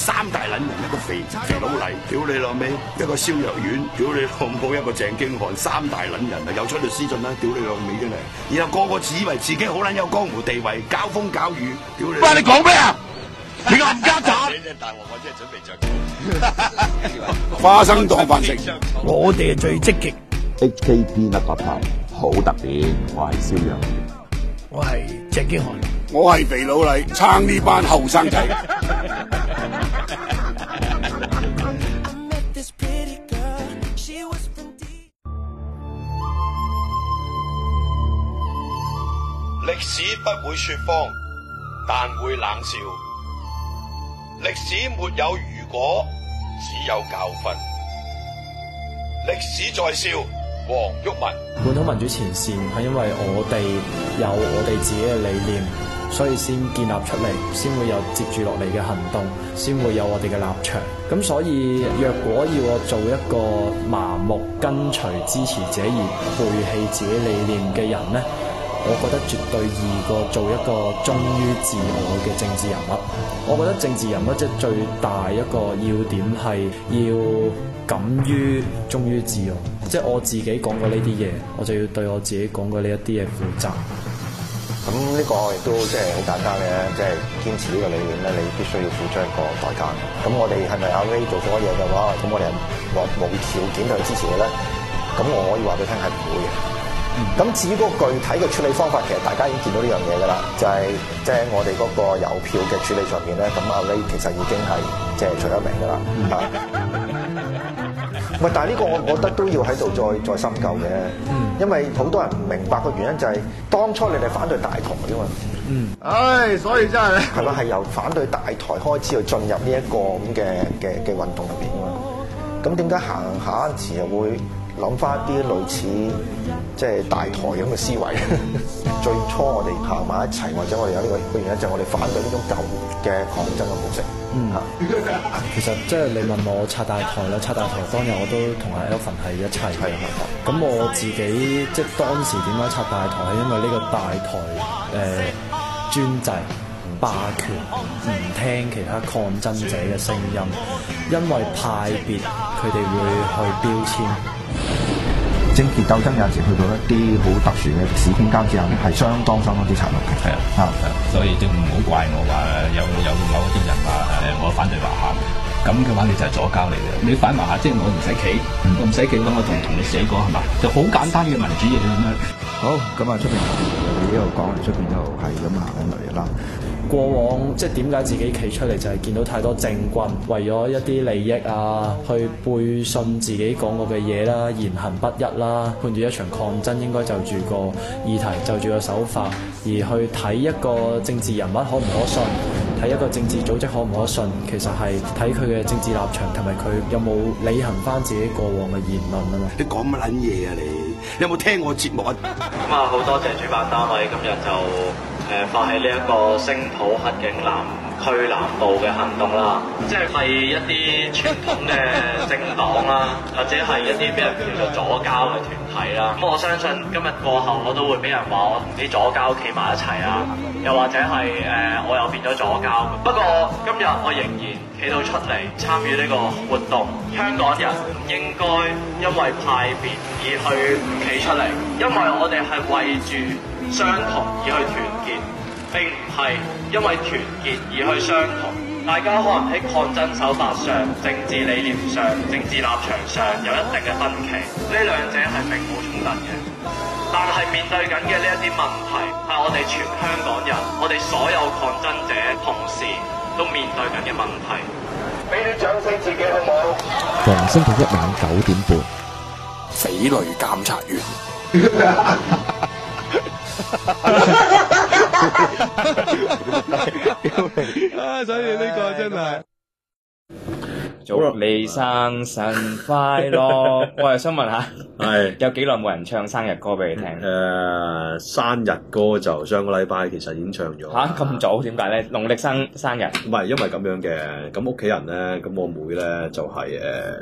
三大撚人，一個肥佬黎，屌你老味，一個蕭若元，屌你老母，一個鄭經翰，三大撚人啊，有出律師信啦，屌你老味真係，然後個個自以為自己好撚有江湖地位，交風交雨，屌你！你講咩啊？你冚家鏟！你真係大鑊，我真係準備着花生當飯食，我哋係最積極。 HKP 甩白牌好特別，我係蕭若元， 我係鄭經翰，我係肥佬黎，撐呢班後生仔。歷史不會說謊，但會冷笑。歷史沒有如果，只有教訓。歷史在笑，黃毓民。 本土民主前線係因為我哋有我哋自己嘅理念，所以先建立出嚟，先會有接住落嚟嘅行動，先會有我哋嘅立場。咁所以若果要我做一個麻木跟隨支持者而背棄自己理念嘅人呢，我覺得絕對易過做一個忠於自我嘅政治人物。我覺得政治人物即係最大一個要點係要敢於忠於自我，即係我自己講過呢啲嘢，我就要對我自己講過呢一啲嘢負責。 咁呢個亦都即係好簡單嘅，即係堅持呢個理念咧，你必須要付出一個代價。咁我哋係咪阿 Ray 做錯嘢嘅話，咁我哋係無條件去支持佢咧？咁我可以話俾你聽係唔會嘅。咁至於嗰個具體嘅處理方法，其實大家已經見到呢樣嘢㗎啦，就係即係我哋嗰個郵票嘅處理上面咧，咁阿 Ray 其實已經係即係出咗名㗎啦。喂，但係呢個我覺得都要喺度再深究嘅，因為好多人唔明白個原因就係當初你哋反對大台啫嘛。 所以真係係咪係由反對大台開始去進入呢一個咁嘅運動入邊㗎嘛？咁點解行下陣時又會諗翻一啲類似即係大台咁嘅思維？最初我哋行埋一齊，或者我哋有呢個原因，就係我哋反對呢種舊嘅抗爭嘅模式。 其實即係你問我拆大台啦，拆大台當日我都同阿 Alvin 係一齊。咁我自己即係當時點解拆大台，係因為呢個大台專制、霸權，唔聽其他抗爭者嘅聲音，因為派別佢哋會去標籤。 政治鬥爭有陣時去到一啲好特殊嘅歷史空間之後咧，係相當之殘酷嘅。係啊， 所以就唔好怪我話有某啲人話我反對華夏，咁嘅話你就係左膠嚟嘅。你反華夏即係我唔使企，我唔使企，咁我同你寫過係嘛？就好簡單嘅民主嘢咁樣。 好，咁啊出邊呢度講嚟，出邊就係咁行緊嚟啦。 過往即係點解自己企出嚟，就係見到太多政棍為咗一啲利益啊，去背信自己講過嘅嘢啦，言行不一啦，判斷一場抗爭應該就住個議題，就住個手法，而去睇一個政治人物可唔可信，睇一個政治組織可唔可信，其實係睇佢嘅政治立場同埋佢有冇履行翻自己過往嘅言論啊嘛。 你講乜撚嘢啊你有冇聽我節目啊？ 咁啊，好多謝主辦單位今日就發起呢一個聲討黑警南區南部嘅行動啦，即係一啲傳統嘅政黨啦，或者係一啲俾人叫做左膠嘅團體啦。咁我相信今日過後我都會俾人話我同啲左膠企埋一齊啊，又或者係我又變咗左膠。不過今日我仍然企到出嚟參與呢個活動，香港人唔應該因為派別而去唔企出嚟，因為我哋係為住相同而去團結，並唔係因為團結而去相同。大家可能喺抗爭手法上、政治理念上、政治立場上有一定嘅分歧，呢兩者係並冇衝突嘅。但係面對緊嘅呢一啲問題，係我哋全香港人、我哋所有抗爭者同時都面對緊嘅問題。俾啲掌聲自己好唔好？ 逢星期一晚9點半， 匪類監察員。 所以呢個真係祝你生辰快樂。我又想問下， 係有幾耐冇人唱生日歌俾你聽？ 生日歌就上個禮拜其實已經唱咗。 嚇咁早？點解咧？農曆生日？ 唔係因為咁樣嘅，咁屋企人咧，咁我妹咧就係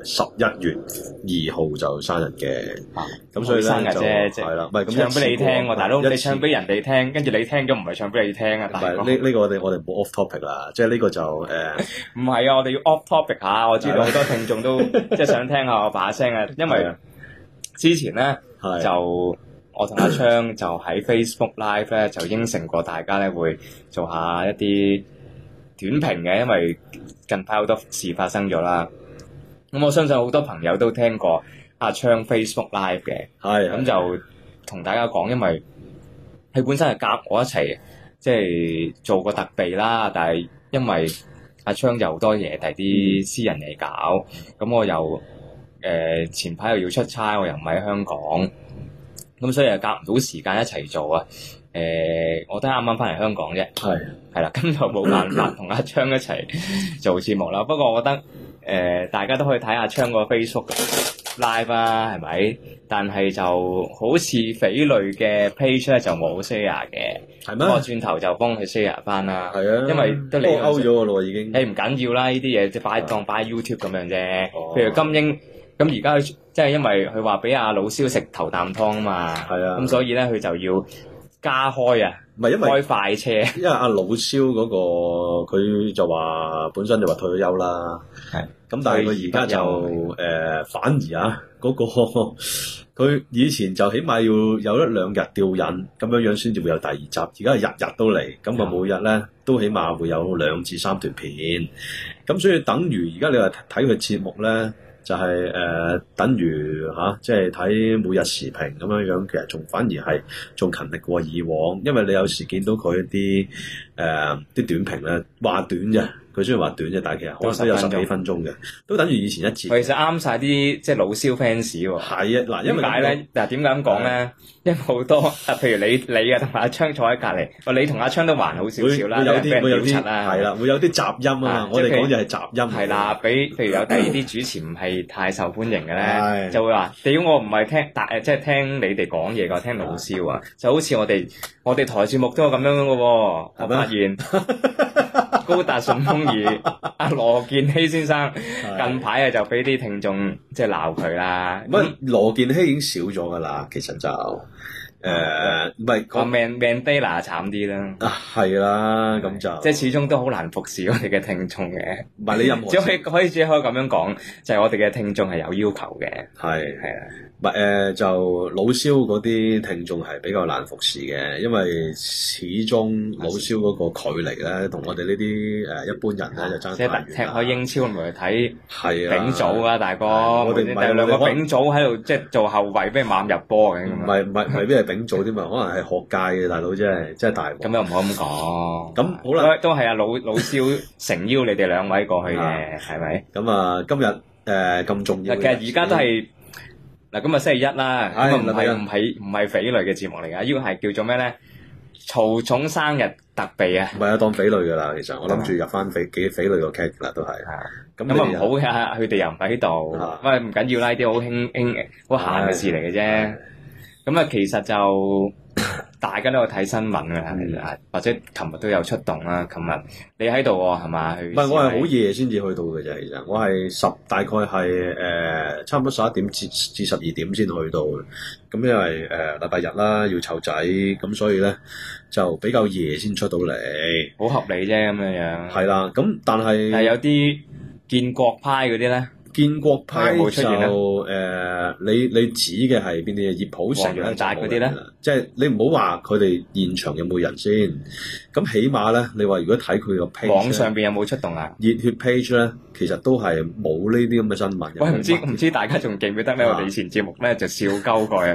11月2號就生日嘅，咁所以咧生日啫，即係啦，唔係咁唱俾你聽喎，大佬，你唱俾人。 人哋聽，跟住你聽咗唔係唱俾你聽啊！ 唔係呢個我哋冇 off topic 啦，即係呢個就唔係啊！我哋要 off topic 下，我知道好多聽眾都即係想聽下我把聲啊，因為之前咧就我同阿昌就喺 Facebook Live 咧就應承過大家咧會做下一啲短評嘅，因為近排好多事發生咗啦。咁我相信好多朋友都聽過阿昌 Facebook Live 嘅，咁就同大家講，因為佢本身係夾我一齊，即係做個特備啦。但係因為阿昌有好多嘢，第啲私人嘢搞，咁我又前排又要出差，我又唔喺香港，咁所以又夾唔到時間一齊做啊。我都啱啱翻嚟香港啫，係啦，咁就冇辦法同阿昌一齊做節目啦。不過我覺得大家都可以睇阿昌個 Facebook Live 啊，係咪？但係就好似匪類嘅 page 咧就冇 share 嘅，係咩？我轉頭就幫佢 share 翻啦。係啊，因為都你勾咗㗎咯，已經。 唔緊要啦，呢啲嘢即係當擺 YouTube 咁樣啫。譬如金英咁而家即係因為佢話俾阿老蕭食頭啖湯啊嘛，咁所以咧佢就要加開啊， 唔係因為開快車， 因為阿老蕭嗰個佢就話本身就話退咗休啦，咁但係佢而家就反而啊嗰個佢以前就起碼要有1-2日吊癮咁樣先至會有第二集，而家係日都嚟，咁啊每日咧都起碼會有2至3段片，咁所以等於而家你話睇佢節目咧。就係等於即係睇每日時評咁樣樣，其實反而係仲勤力過以往，因為你有時見到佢啲短評咧話短啫，佢雖然話短啫，但係其實可能都有10幾分鐘嘅，都等於以前一節。 其實啱晒啲即係老蕭 fans 喎。係啊，嗱，因為點解咧？嗱，點解咁講咧？因為好多譬如你啊同阿昌坐喺隔離，你同阿昌都還好少少啦， 會有啲係啦，會有啲雜音啊嘛。我哋講就係雜音。 係啦，譬如有第二啲主持唔係太受歡迎嘅咧，就會話：屌我唔係聽，即係聽你哋講嘢㗎，聽老蕭啊，就好似我哋台節目都係咁樣嘅喎，我發現。高達順風耳阿羅健熙先生近排就俾啲聽眾即係鬧佢啦。 咁羅健熙已經少咗噶啦，其實就唔係個 Mandela 慘啲啦。 係啦，咁就即係始終都好難服侍我哋嘅聽眾嘅。 唔係你任何只可以咁樣講，就係我哋嘅聽眾係有要求嘅。係啊。 唔係就老蕭嗰啲聽眾係比較難服侍嘅，因為始終老蕭嗰個距離咧，同我哋呢啲一般人咧就爭太遠啦。 即係踢開英超咪去睇係丙組啊，大哥！我哋唔係兩個丙組喺度，即係做後衞，俾人猛入波嘅。 唔係未必係丙組添嘛，可能係學界嘅大佬真係大鑊。 咁又唔好咁講。 咁好啦， 都係阿老蕭誠邀你哋兩位過去嘅，係咪？ 咁啊，今日咁重要。 其實而家都係。嗱，咁啊星期一啦，咁啊唔係匪類嘅節目嚟㗎，呢個係叫做咩咧？曹總生日特備啊！ 唔係啊，當匪類㗎啦，其實我諗住入翻匪類個 cat 啦，都係。 咁啊唔好嘅，佢哋又唔喺度，喂唔緊要啦，呢啲好輕好閒嘅事嚟嘅啫。咁啊，其實就大家都有睇新聞㗎，或者琴日都有出動啦。琴日你喺度喎，係嘛？ 唔係，我係好夜先至去到嘅啫。其實我係大概係差唔多11點至12點先去到。咁因為禮拜日啦，要湊仔，咁所以咧就比較夜先出到嚟。 好合理啫，咁樣。係啦，咁但係有啲建國派嗰啲咧。 建國派就你指嘅係邊啲？葉普成咧嗰啲咧， 即係你唔好話佢哋現場有冇人先。咁起碼咧，你話如果睇佢個 page， 網上邊有冇出動啊？ 熱血 page 咧，其實都係冇呢啲咁嘅新聞。 喂，唔知大家仲記唔記得咧？我哋以前節目咧就笑鳩過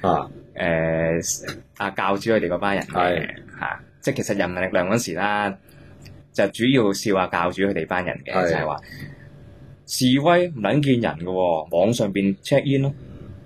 阿教主佢哋嗰班人嘅嚇，即係其實人民力量嗰時啦，就主要笑阿教主佢哋班人嘅，就係話。示威唔撚見人嘅喎，網上邊 check in 咯，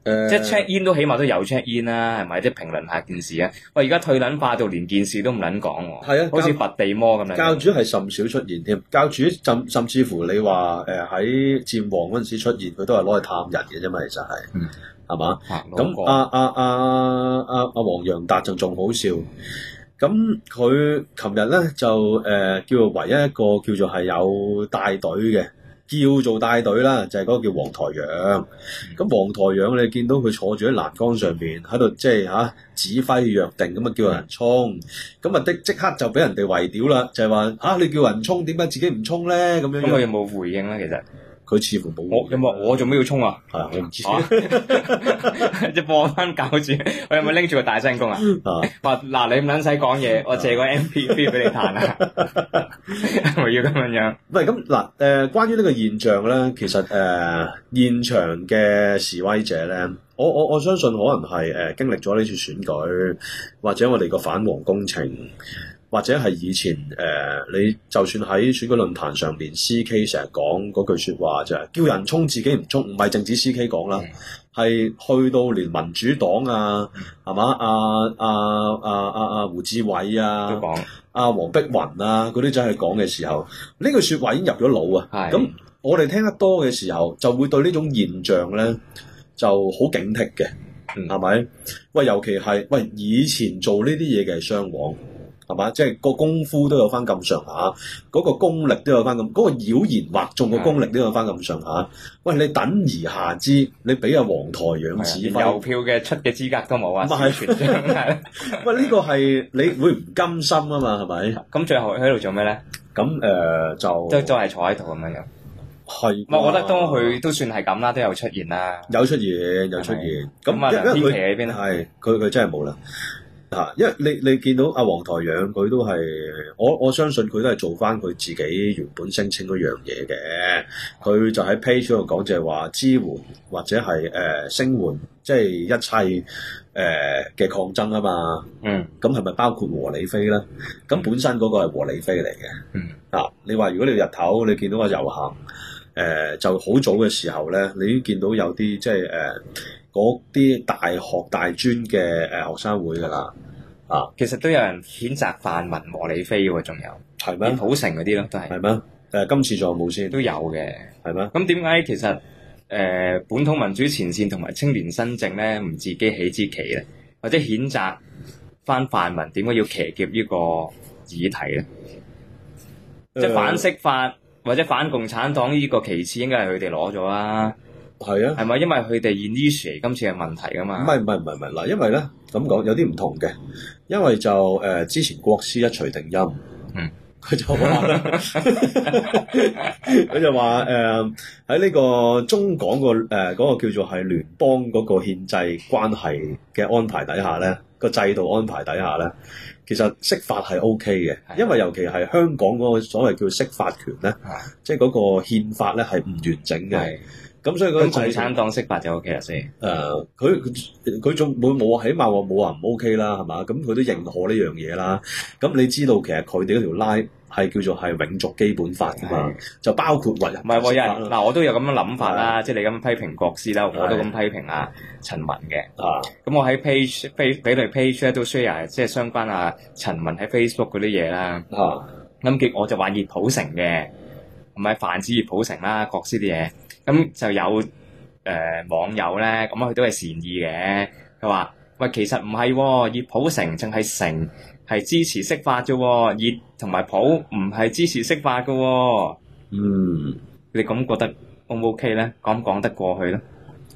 即係 check in 都起碼都有 check in 啦，係咪？即係評論下件事啊！喂，而家退撚化到連件事都唔撚講喎， 係啊， 好似佛地魔咁樣。 教主係甚少出現添，教主甚至乎你話喺戰王嗰陣時出現，佢都係攞去探人嘅啫嘛，其實係，係嘛？咁阿黃洋達就仲好笑，咁佢琴日咧就叫做唯一一個叫做係有帶隊嘅。叫做帶隊啦，就係、是、嗰個叫黃台仰。咁黃台仰你見到佢坐住喺欄杆上邊，喺度即係指揮約定咁啊，叫人衝。咁啊即刻就俾人哋圍屌啦，就係話你叫人衝，點解自己唔衝咧？咁樣。咁佢有冇回應咧？其實佢似乎冇。 我做咩要衝啊？ 係啊，我唔知。 即係播翻教住，我有冇拎住個大聲公啊？話嗱，你唔撚使講嘢，我借個 MP3 俾你彈啊！係咪要咁樣？ 唔係咁嗱，關於呢個現象咧，其實現場嘅示威者咧，我相信可能係經歷咗呢次選舉，或者我哋個反黃工程。或者係以前你就算喺選舉論壇上邊 ，CK 成日講嗰句説話就係叫人衝自己唔衝，唔係淨止 CK 講啦，係去到連民主黨啊，係嘛？阿胡志偉啊，阿黃碧雲啊，嗰啲真係講嘅時候，呢句説話已經入咗腦啊。咁我哋聽得多嘅時候，就會對呢種現象咧就好警惕嘅，係咪？喂，尤其係以前做呢啲嘢嘅係雙黃。係嘛？即係個功夫都有翻咁上下，嗰個功力都有翻咁，嗰個妖言惑眾嘅功力都有翻咁上下。喂，你等而下之，你俾阿黃台仰指揮， 郵票嘅出嘅資格都冇啊！ 咪係全張係。喂，呢個係你會唔甘心啊嘛？係咪？ 咁最後喺度做咩咧？ 咁就係坐喺度咁樣樣。係。我覺得佢都算係咁啦，都有出現啦。 有出現。咁啊，梁天琦喺邊咧？ 係佢真係冇啦。因為你見到阿黃台仰佢都係，我相信佢都係做翻佢自己原本聲稱嗰樣嘢嘅。佢就喺 page 度講就係話支援或者係聲援，即係一切嘅抗爭啊嘛。咁係咪包括和理非咧？咁本身嗰個係和理非嚟嘅。你話如果你日頭你見到個遊行，就好早嘅時候咧，你已經見到有啲即係嗰啲大學大專嘅學生會㗎啦， 其實都有人譴責泛民和理非喎，仲有係咩？ 普城嗰啲咯，都係。 係咩？今次仲有冇先？ 都有嘅， 係咩？ 咁點解其實本土民主前線同埋青年新政咧唔自己起支旗咧，或者譴責翻泛民點解要騎劫呢個議題咧？即係反釋法或者反共產黨呢個旗幟應該係佢哋攞咗啦。 係啊， 係咪因為佢哋 initiate 今次嘅問題㗎嘛？ 唔係嗱，因為咧咁講有啲唔同嘅，因為就之前國師一錘定音，佢就話咧，佢就話喺呢個中港嗰個叫做係聯邦嗰個憲制關係嘅安排底下咧，個制度安排底下咧，其實釋法係 OK 嘅，因為尤其係香港嗰個所謂叫釋法權咧，即係嗰個憲法咧係唔完整嘅。咁所以共產黨釋法就 OK 啦先。 佢仲冇起碼話冇話唔 OK 啦，係嘛？咁佢都認可呢樣嘢啦。咁你知道其實佢哋嗰條拉係叫做係永續基本法㗎嘛？就包括為人。唔係喎，有人嗱， 我都有咁樣諗法啦。即係你咁批評國師啦，我都咁批評阿陳文嘅。咁我喺 page 俾你 page 咧都 share 即係相關阿陳文喺 Facebook 嗰啲嘢啦。咁結我就話熱普城嘅，唔係泛指熱普城啦，國師啲嘢。咁就有網友咧，咁佢都係善意嘅。佢話：喂，其實唔係喎，熱普城淨係城係支持釋法啫喎，熱同埋普唔係支持釋法嘅喎。你咁覺得 O 唔 OK 咧？講唔講得過去咧？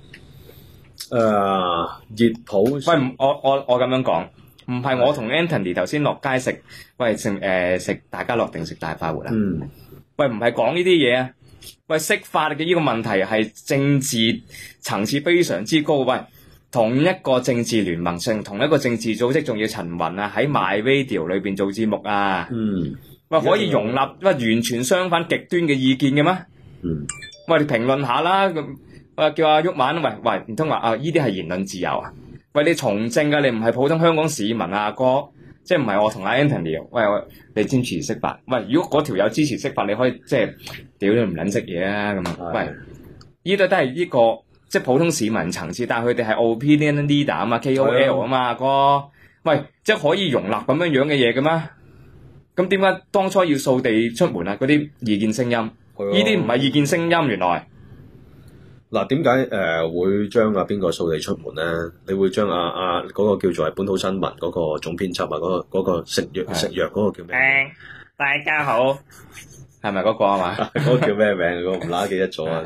熱普， 喂，我咁樣講，唔係我同 Anthony 頭先落街食，喂食大家樂定食大快活啊？喂，唔係講呢啲嘢啊！喂，釋法嘅呢個問題係政治層次非常之高。喂，同一個政治聯盟上，同一個政治組織，仲要陳雲啊喺 My Radio 裏邊做節目啊。喂，可以容納完全相反極端嘅意見嘅咩？喂，你評論下啦。咁叫阿毓民，喂，唔通話呢啲係言論自由啊？喂，你從政㗎，你唔係普通香港市民啊，哥。即係唔係我同阿 Anthony，喂，你支持釋法？喂，如果嗰條友支持釋法，你可以即係屌你唔撚識嘢啊咁啊！喂，呢度都係呢個即係普通市民層次，但係佢哋係 opinion leader 啊嘛，KOL 啊嘛，哥，喂，即係可以容納咁樣嘅嘢嘅咩？咁點解當初要掃地出門啊？嗰啲意見聲音，呢啲唔係意見聲音，原來。 嗱，點解會將邊個掃地出門咧？你會將嗰個叫做係本土新聞嗰個總編輯啊，嗰個食藥嗰個叫咩？ 大家好，係咪嗰個啊嘛？ 嗰個叫咩名？嗰個唔乸記得咗啊！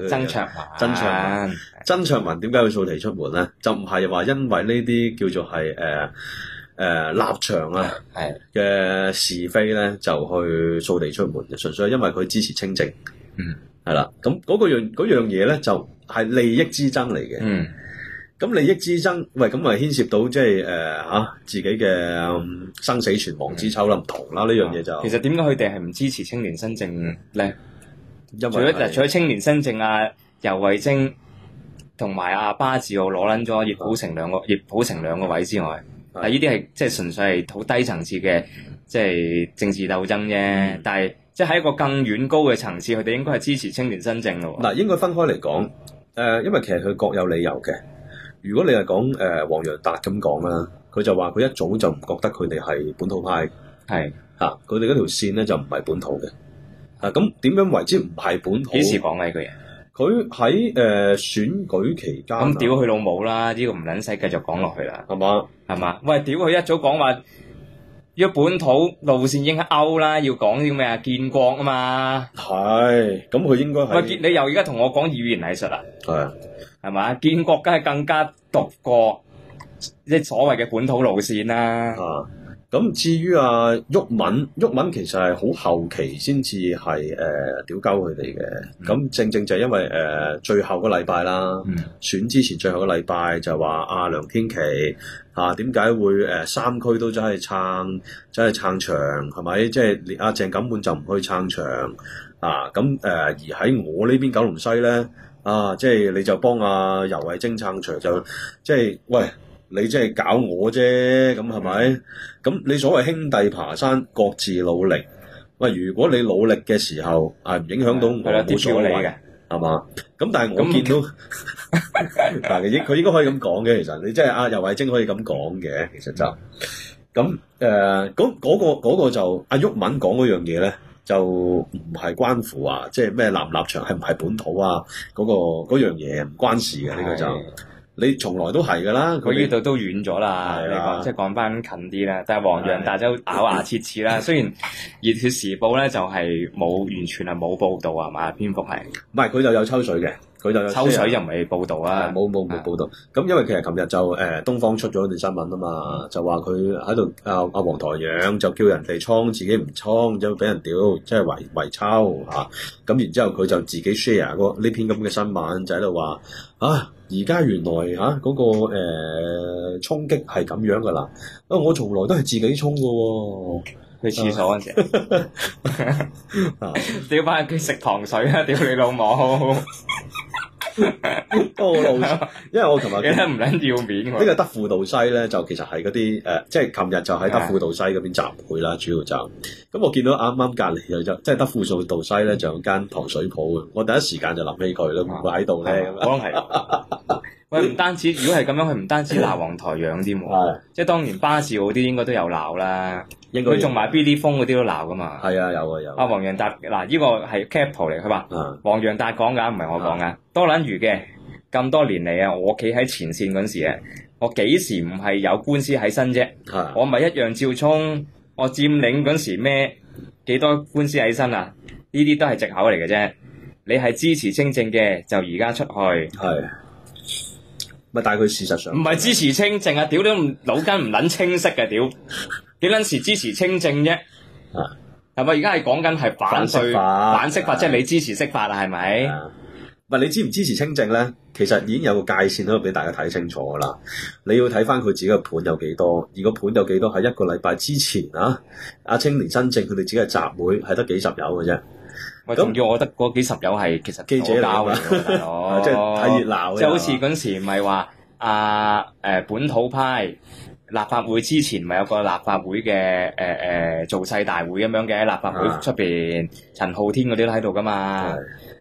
曾卓文點解會掃地出門咧？就唔係話因為呢啲叫做係立場啊嘅是非咧，就去掃地出門嘅，純粹係因為佢支持清正。係啦，咁嗰樣嘢咧就係利益之爭嚟嘅。咁利益之爭，喂，咁咪牽涉到即係自己嘅生死存亡之秋啦，唔同啦呢樣嘢就。其實點解佢哋係唔支持青年新政咧？除咗青年新政游蕙禎同埋巴治奧攞撚咗葉普成兩個位之外，但呢啲係即係純粹係好低層次嘅即係政治鬥爭啫。但係即係喺一個更遠高嘅層次，佢哋應該係支持青年新政咯。 嗱，應該分開嚟講，因為其實佢各有理由嘅。如果你係講黃洋達咁講啦，佢就話佢一早就唔覺得佢哋係本土派，係佢哋嗰條線咧就唔係本土嘅。咁點樣為之唔係本土？幾時講嘅呢句嘢？佢喺選舉期間，咁屌佢老母啦！呢個唔撚使繼續講落去啦， 係嘛？ 係嘛？喂，屌佢一早講話，如果本土路線已經勾啦，要講啲咩啊？建國啊嘛， 係咁佢應該係。 喂，你又而家同我講語言藝術啊？係嘛？建國梗係更加獨過即係所謂嘅本土路線啦。 咁至於毓民其實係好後期先至係屌鳩佢哋嘅。咁正正就係因為最後個禮拜啦，選之前最後個禮拜就話梁天琦點解會3區都真係撐場係咪？即係連鄭錦滿就唔去撐場咁而喺我呢邊九龍西咧即係你就幫游蕙禎撐場，就即係喂。你即係搞我啫，咁係咪？咁你所謂兄弟爬山，各自努力。喂，如果你努力嘅時候唔影響到我，冇所謂嘅，係嘛？咁但係我見到，但係佢應該可以咁講嘅。其實你即係游蕙禎可以咁講嘅，其實就咁嗰個就毓民講嗰樣嘢咧，就唔係關乎即係咩立唔立場係唔係本土嗰樣嘢唔關事嘅呢個就。你從來都係㗎啦， 佢呢度都遠咗啦。你講即係講翻近啲啦，但係黃洋達都咬牙切齒啦。雖然《熱血時報》咧就係完全係冇報導係嘛，篇幅係唔係佢就有抽水嘅，佢就有抽水就唔係報導啊， 冇報導。咁因為其實琴日就東方出咗段新聞啊嘛，就話佢喺度黃台仰就叫人哋衝，自己唔衝，就俾人屌，即係圍抽嚇。咁然之後佢就自己 share 呢篇咁嘅新聞，就喺度話而家原來嗰個衝擊係咁樣噶啦，我從來都係自己衝噶喎， 去廁所嗰陣時，屌翻佢食糖水啊！屌你老母！ 因為我琴日記得唔撚要面喎。 呢個德輔道西咧，就其實係嗰啲即係琴日就喺德輔道西嗰邊集會啦，主要就咁我見到啱啱隔離就即係德輔道西咧，就有間糖水鋪嘅，我第一時間就諗起佢啦，會唔會喺度咧？ 可能係。喂，唔單止，如果係咁樣，佢唔單止鬧黃台仰添喎，即係當年巴士嗰啲應該都有鬧啦。佢仲埋 BD 風嗰啲都鬧噶嘛。 係啊，有。 黃洋達嗱，呢個係 cap 圖嚟，佢話黃洋達講㗎，唔係我講㗎。多撚餘嘅咁多年嚟我企喺前線嗰陣時我幾時唔係有官司喺身啫？我咪一樣照衝。我佔領嗰陣時咩幾多官司喺身啊？呢啲都係藉口嚟嘅啫。你係支持清正嘅，就而家出去。係。 咪但係佢事實上唔係支持清正啊！屌你腦筋唔撚清晰嘅屌，幾撚時支持清正啫？係咪而家係講緊係反釋法，即係你支持釋法啊？係咪？ 唔係你支唔支持清正咧？其實已經有個界線喺度俾大家睇清楚㗎啦。你要睇翻佢自己個盤有幾多，而個盤有幾多係一個禮拜之前青年新政佢哋自己嘅集會係得幾十友嘅啫。 喂，仲要我覺得嗰幾十友係其實記者嚟㗎，大佬，即係睇熱鬧。 即係好似嗰陣時唔係話本土派立法會之前咪有個立法會嘅造勢大會咁樣嘅，立法會出邊陳浩天嗰啲都喺度㗎嘛。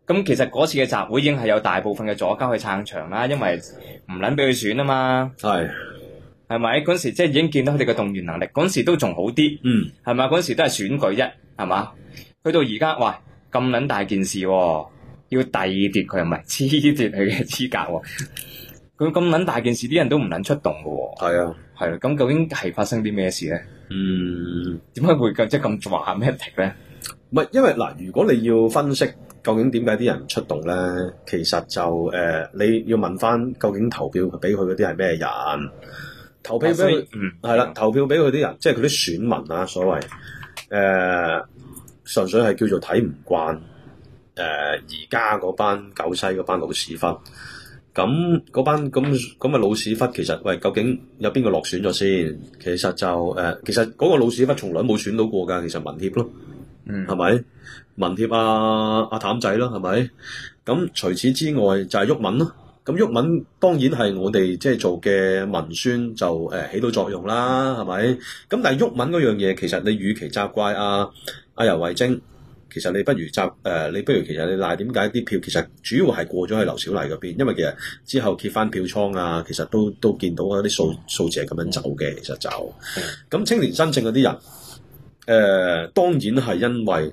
咁其實嗰次嘅集會已經係有大部分嘅左膠去撐場啦，因為唔撚俾佢選啊嘛。係咪？嗰時即係已經見到佢哋嘅動員能力，嗰時都仲好啲。係咪？嗰時都係選舉啫，係嘛？去到而家，喂，咁撚大件事喎，要遞跌佢，係咪褫奪佢嘅資格喎？佢咁撚大件事，啲人都唔撚出動嘅喎。係啊。咁究竟係發生啲咩事咧？點解會即係咁 dramatic咧？ 唔係，因為嗱，如果你要分析究竟點解啲人唔出動咧，其實就你要問翻究竟投票俾佢嗰啲係咩人？投票俾佢係啦，投票俾佢啲人，即係佢啲選民啊，所謂純粹係叫做睇唔慣而家嗰班九西嗰班老屎忽。咁嗰班咁嘅老屎忽，其實喂，究竟有邊個落選咗先？其實就其實嗰個老屎忽從來冇選到過㗎，其實民協咯，係咪？民協阿譚仔咯，係咪？咁除此之外就係毓民咯。咁毓民當然係我哋即係做嘅文宣就起到作用啦，係咪？咁但係毓民嗰樣嘢，其實你與其責怪阿游蕙禎，其實你不如其實你賴點解啲票其實主要係過咗去劉小麗嗰邊，因為其實之後揭翻票倉啊，其實都見到嗰啲數字係咁樣走嘅，其實就咁青年新政嗰啲人，當然係因為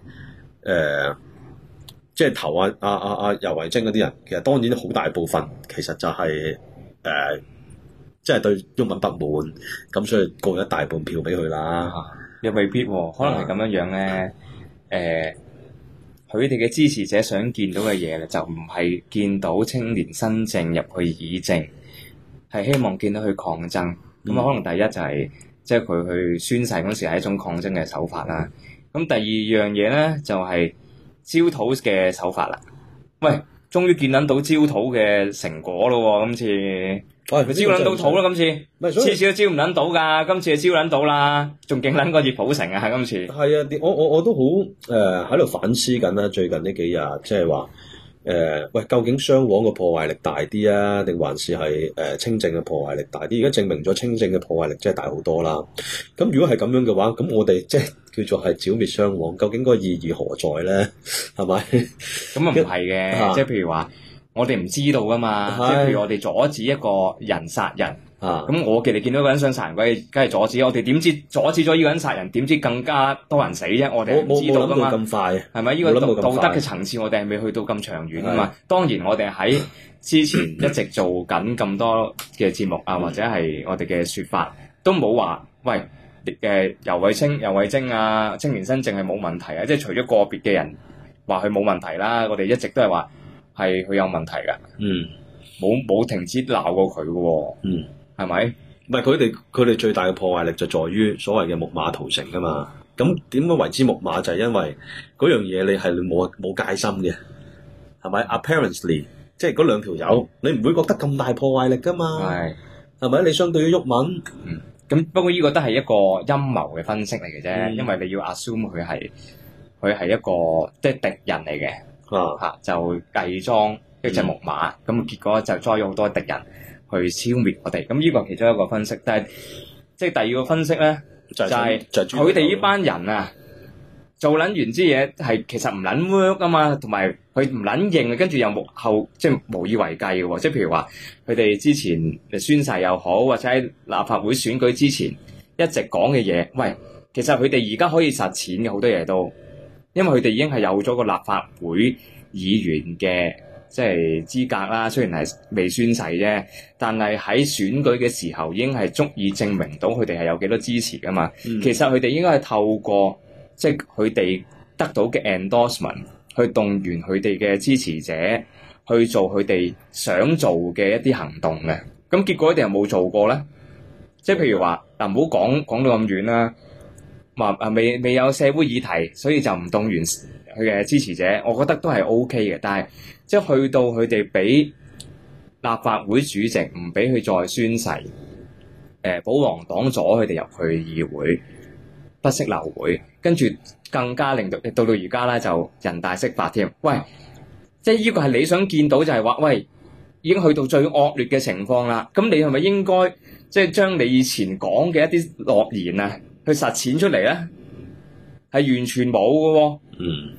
即係投游蕙禎嗰啲人，其實當然好大部分其實就係即係對毓民不滿，咁所以過咗一大半票俾佢啦。 又未必喎，可能係咁樣咧。佢哋嘅支持者想見到嘅嘢咧，就唔係見到青年新政入去議政，係希望見到佢抗爭。咁可能第一就係即係佢去宣誓嗰時係一種抗爭嘅手法啦。咁第二樣嘢咧就係焦土嘅手法啦。喂，終於見撚到焦土嘅成果咯喎！今次招撚到土啦，今次次次都招唔撚到㗎，今次就招撚到啦，仲勁撚過葉普成啊！今次係啊，我都好喺度反思緊啦，最近呢幾日即係話喂，究竟雙黃嘅破壞力大啲啊，定還是係青政嘅破壞力大啲？而家證明咗青政嘅破壞力真係大好多啦。咁如果係咁樣嘅話，咁我哋即係叫做係剿滅雙黃，究竟個意義何在咧？係咪？ 咁啊唔係嘅，即係譬如話。我哋唔知道噶嘛，即係譬如我哋阻止一個人殺人，咁我哋見到一個人想殺人，梗係阻止。我哋點知阻止咗呢個人殺人，點知更加多人死啫？我哋唔知道噶嘛。 冇諗到咁快， 係咪？呢個道德嘅層次，我哋係未去到咁長遠噶嘛。當然，我哋喺之前一直做緊咁多嘅節目啊，或者係我哋嘅説法，都冇話喂游蕙禎啊，青年新政係冇問題啊。即係除咗個別嘅人話佢冇問題啦，我哋一直都係話。係佢有問題㗎，冇停止鬧過佢嘅喎，係咪？ 唔係佢哋最大嘅破壞力就在於所謂嘅木馬屠城㗎嘛。咁點解為之木馬？就係因為嗰樣嘢你係冇戒心嘅，係咪 ？Apparently， 即係嗰兩條友，你唔會覺得咁大破壞力㗎嘛？係咪？你相對於毓民， 咁不過呢個都係一個陰謀嘅分析嚟嘅啫，因為你要 assume 佢係一個即係敵人嚟嘅。就偽裝一隻木馬，咁結果就栽咗好多敵人去消滅我哋。咁呢個係其中一個分析，但係即係第二個分析咧，就係佢哋呢班人啊，做撚完啲嘢係其實唔撚 work 啊嘛，同埋佢唔撚認，跟住又幕後即係無以為繼嘅喎。即係譬如話，佢哋之前宣誓又好，或者喺立法會選舉之前一直講嘅嘢，喂，其實佢哋而家可以實踐嘅好多嘢都。因為佢哋已經係有咗個立法會議員嘅即係資格啦，雖然係未宣誓啫，但係喺選舉嘅時候已經係足以證明到佢哋係有幾多支持噶嘛。其實佢哋應該係透過即係佢哋得到嘅 endorsement 去動員佢哋嘅支持者去做佢哋想做嘅一啲行動嘅。咁結果佢哋又冇做過咧，即係譬如話嗱，唔好講到咁遠啦。話未有社會議題，所以就唔動員佢嘅支持者，我覺得都係 OK 嘅。但係即係去到佢哋俾立法會主席唔俾佢再宣誓，保皇黨阻佢哋入去議會，不惜流會，跟住更加令到而家咧就人大釋法添。喂，即係呢個係你想見到就係話，喂，已經去到最惡劣嘅情況啦。咁你係咪應該即係將你以前講嘅一啲諾言啊？去實踐出嚟咧，係完全冇嘅喎。咁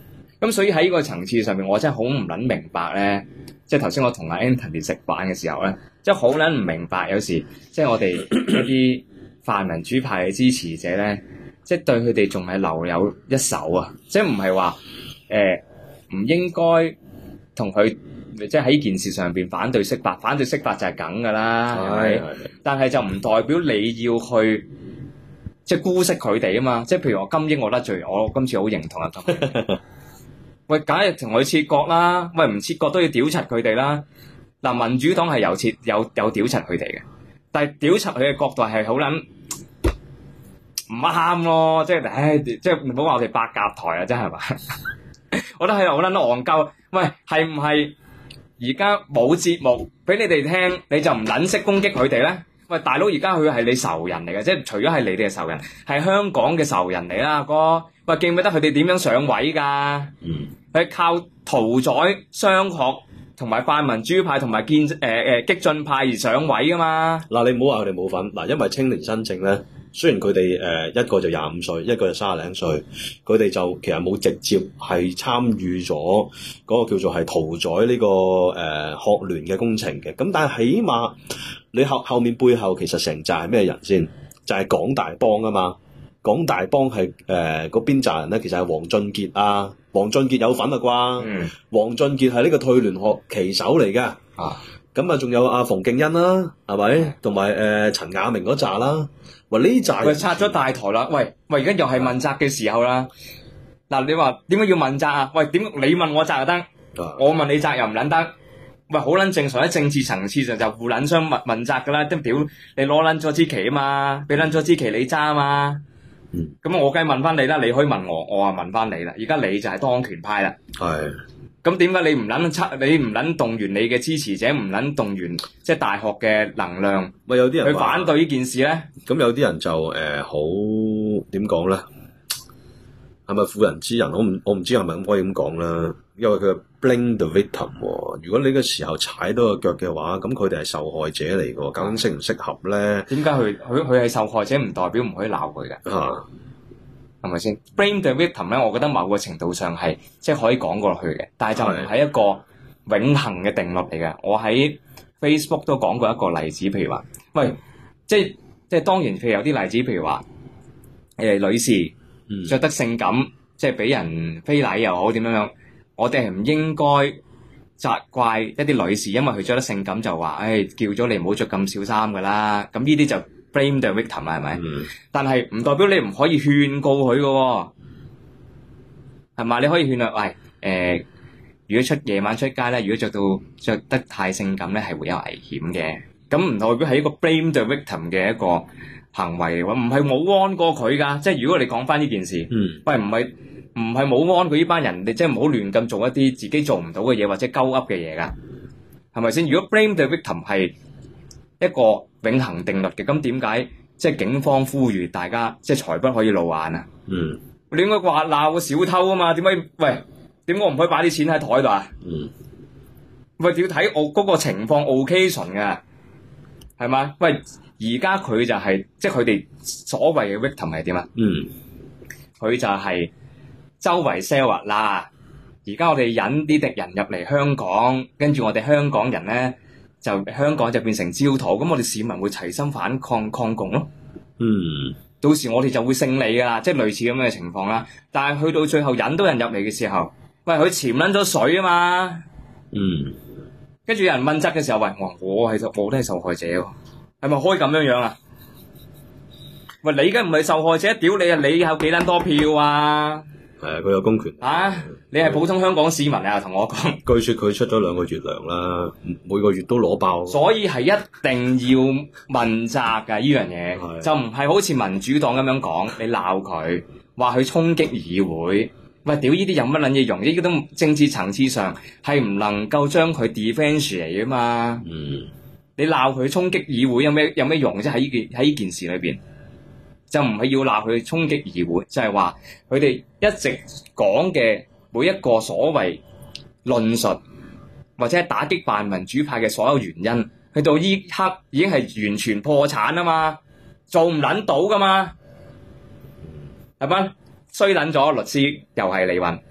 咁所以喺呢個層次上面，我真係好唔撚明白咧。即係頭先我同阿 Anthony 食飯嘅時候咧，即係好撚唔明白，有時即係我哋一啲泛民主派嘅支持者咧，即係對佢哋仲係留有一手啊！即係唔係話唔應該同佢即係喺呢件事上邊反對釋法，反對釋法就係梗㗎啦，係咪？但係就唔代表你要去即係姑息佢哋啊嘛！即係譬如我金英我得罪，我今次好認同啊金英。喂，梗係同佢切割啦！喂，唔切割都要屌柒佢哋啦！嗱，民主黨係有屌柒佢哋嘅，但係屌柒佢嘅角度係好撚唔啱咯！即係，即係唔好話我哋八甲台啊，真係嘛？我覺得係好撚戇鳩。喂，係唔係而家冇節目俾你哋聽，你就唔撚識攻擊佢哋咧？喂，大佬，而家佢係你仇人嚟嘅，即係除咗係你哋嘅仇人，係香港嘅仇人嚟啦，哥。喂，記唔記得佢哋點樣上位㗎？佢靠屠宰、雙學同埋泛民主派同埋激進派而上位㗎嘛？ 嗱，你唔好話佢哋冇份嗱，因為青年新政咧，雖然佢哋一個就25歲，一個就30零歲，佢哋就其實冇直接係參與咗嗰個叫做係屠宰呢個學聯嘅工程嘅。咁但係起碼你後面背後其實成紮係咩人先？就係港大幫啊嘛。港大幫係嗰邊紮人咧，其實係黃俊傑啊，黃俊傑有份啊啩？黃俊傑係呢個退聯學旗手嚟㗎。咁啊，仲有阿馮敬恩啦，係咪？同埋陳亞明嗰紮啦。喂，呢紮喂拆咗大台啦！喂，而家又係問責嘅時候啦。嗱，你話點解要問責啊？喂，點你問我責就得，我問你責又唔撚得。喂，好撚正常喺政治層次上就互撚相問責㗎啦。都屌你攞撚咗支旗啊嘛，俾撚咗支旗你揸啊嘛。咁我梗係問翻你啦，你可以問我，我話問翻你啦。而家你就係當權派啦。係。咁點解你唔撚動員你嘅支持者，唔撚動員即係大學嘅能量？ 喂，有啲人去反對呢件事咧？ 咁有啲人就好點講咧？係咪婦人之仁？我唔知係咪咁可以咁講啦。因為佢 blame the victim 喎。如果你嘅時候踩到個腳嘅話，咁佢哋係受害者嚟㗎，究竟適唔適合咧？ 點解佢係受害者，唔代表唔可以鬧佢嘅？係咪先 blame the victim 咧？我覺得某個程度上係即係可以講過落去嘅，但係就唔係一個永恆嘅定律嚟嘅。我喺 Facebook 都講過一個例子，譬如話，喂，即係當然，譬如有啲例子，譬如話女士着得性感，即係俾人非禮又好點樣。我哋係唔應該責怪一啲女士，因為佢着得性感就話，叫咗你唔好着咁少衫噶啦。咁呢啲就 blame the victim 係咪？但係唔代表你唔可以勸告佢噶，係嘛？你可以勸佢，喂，如果夜晚出街咧，如果着得太性感咧，係會有危險嘅。咁唔代表係一個 blame the victim 嘅一個行為嚟喎，唔係冇 warn過佢噶。即係如果你講翻呢件事，喂，唔係冇安佢呢班人，你即係唔好亂咁做一啲自己做唔到嘅嘢或者鳩噏嘅嘢㗎，係咪先？如果 blame the victim 係一個永恆定律嘅，咁點解即係警方呼籲大家即係財不可以露眼啊？你應該話鬧個小偷啊嘛？點解我唔可以擺啲錢喺台度啊？喂，要睇我嗰個情況 occasion 嘅，係嘛？喂，而家佢就係即係佢哋所謂嘅 victim 係點啊？佢就係周圍 sell 嗱，而家我哋引啲敵人入嚟香港，跟住我哋香港人咧香港就變成焦土，咁我哋市民會齊心反抗抗共咯。到時我哋就會勝利噶啦，即係類似咁嘅情況啦。但係去到最後引到人入嚟嘅時候，喂，佢潛撚咗水啊嘛。跟住有人問責嘅時候，喂，我都係受害者喎，係咪可以咁樣啊？喂，你而家唔係受害者，屌你啊！你有幾撚多票啊？ 係佢有公權你係普通香港市民啊，同我講。 據說佢出咗2個月糧啦，每個月都攞爆。 所以係一定要問責㗎，呢樣嘢就唔係好似民主黨咁樣講，你鬧佢話佢衝擊議會，喂，屌呢啲有乜撚嘢用？呢啲都政治層次上係唔能夠將佢 defense 嚟啊嘛。你鬧佢衝擊議會有咩用啫？喺呢件事裏邊。就唔係要鬧佢衝擊議會，就係話佢哋一直講嘅每一個所謂論述，或者係打擊泛民主派嘅所有原因，去到依刻已經係完全破產啊嘛，做唔撚到噶嘛，係咪？衰撚咗律師又係李雲，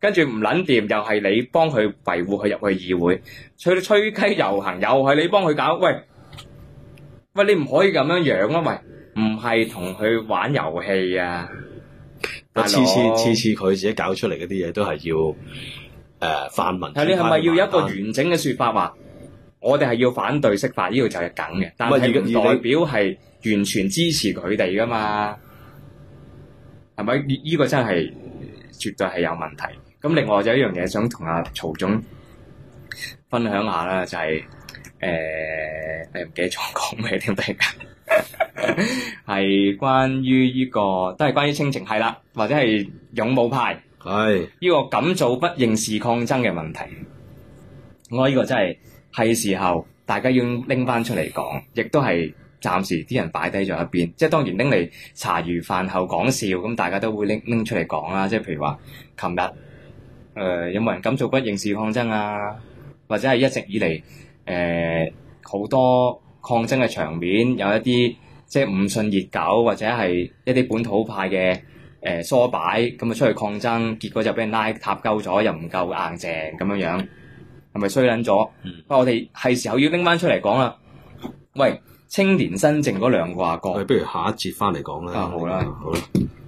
跟住唔撚掂，又係你幫佢維護佢入去議會，吹雞遊行又係你幫佢搞，喂，你唔可以咁樣樣啊，喂，唔係同佢玩遊戲啊， 次次佢自己搞出嚟嗰啲嘢都係要泛民。 係你係咪要有一個完整嘅説法話，我哋係要反對釋法，呢個就係梗嘅，但係唔代表係完全支持佢哋噶嘛，係咪？呢個真係絕對係有問題。咁另外就一樣嘢想同阿曹總分享下啦，就係你唔記得咗講咩添？突然間係關於呢個都係關於青情係啦，或者係勇武派係呢個敢做不認事抗爭嘅問題。我呢個真係時候大家要拎翻出嚟講，亦都係暫時啲人擺低咗一邊。即係當然拎嚟茶餘飯後講笑，咁大家都會拎出嚟講啦。即係譬如話，琴日有冇人敢做不認事抗爭啊？或者係一直以嚟好多抗爭嘅場面，有一啲即係唔信熱狗或者係一啲本土派嘅梳擺咁啊出去抗爭，結果就俾人拉塔鳩咗，又唔夠硬淨咁樣樣，係咪衰撚咗？我哋係時候要拎翻出嚟講啦。喂，青年新政嗰兩個阿哥， 不如下一節翻嚟講啦。 好啦。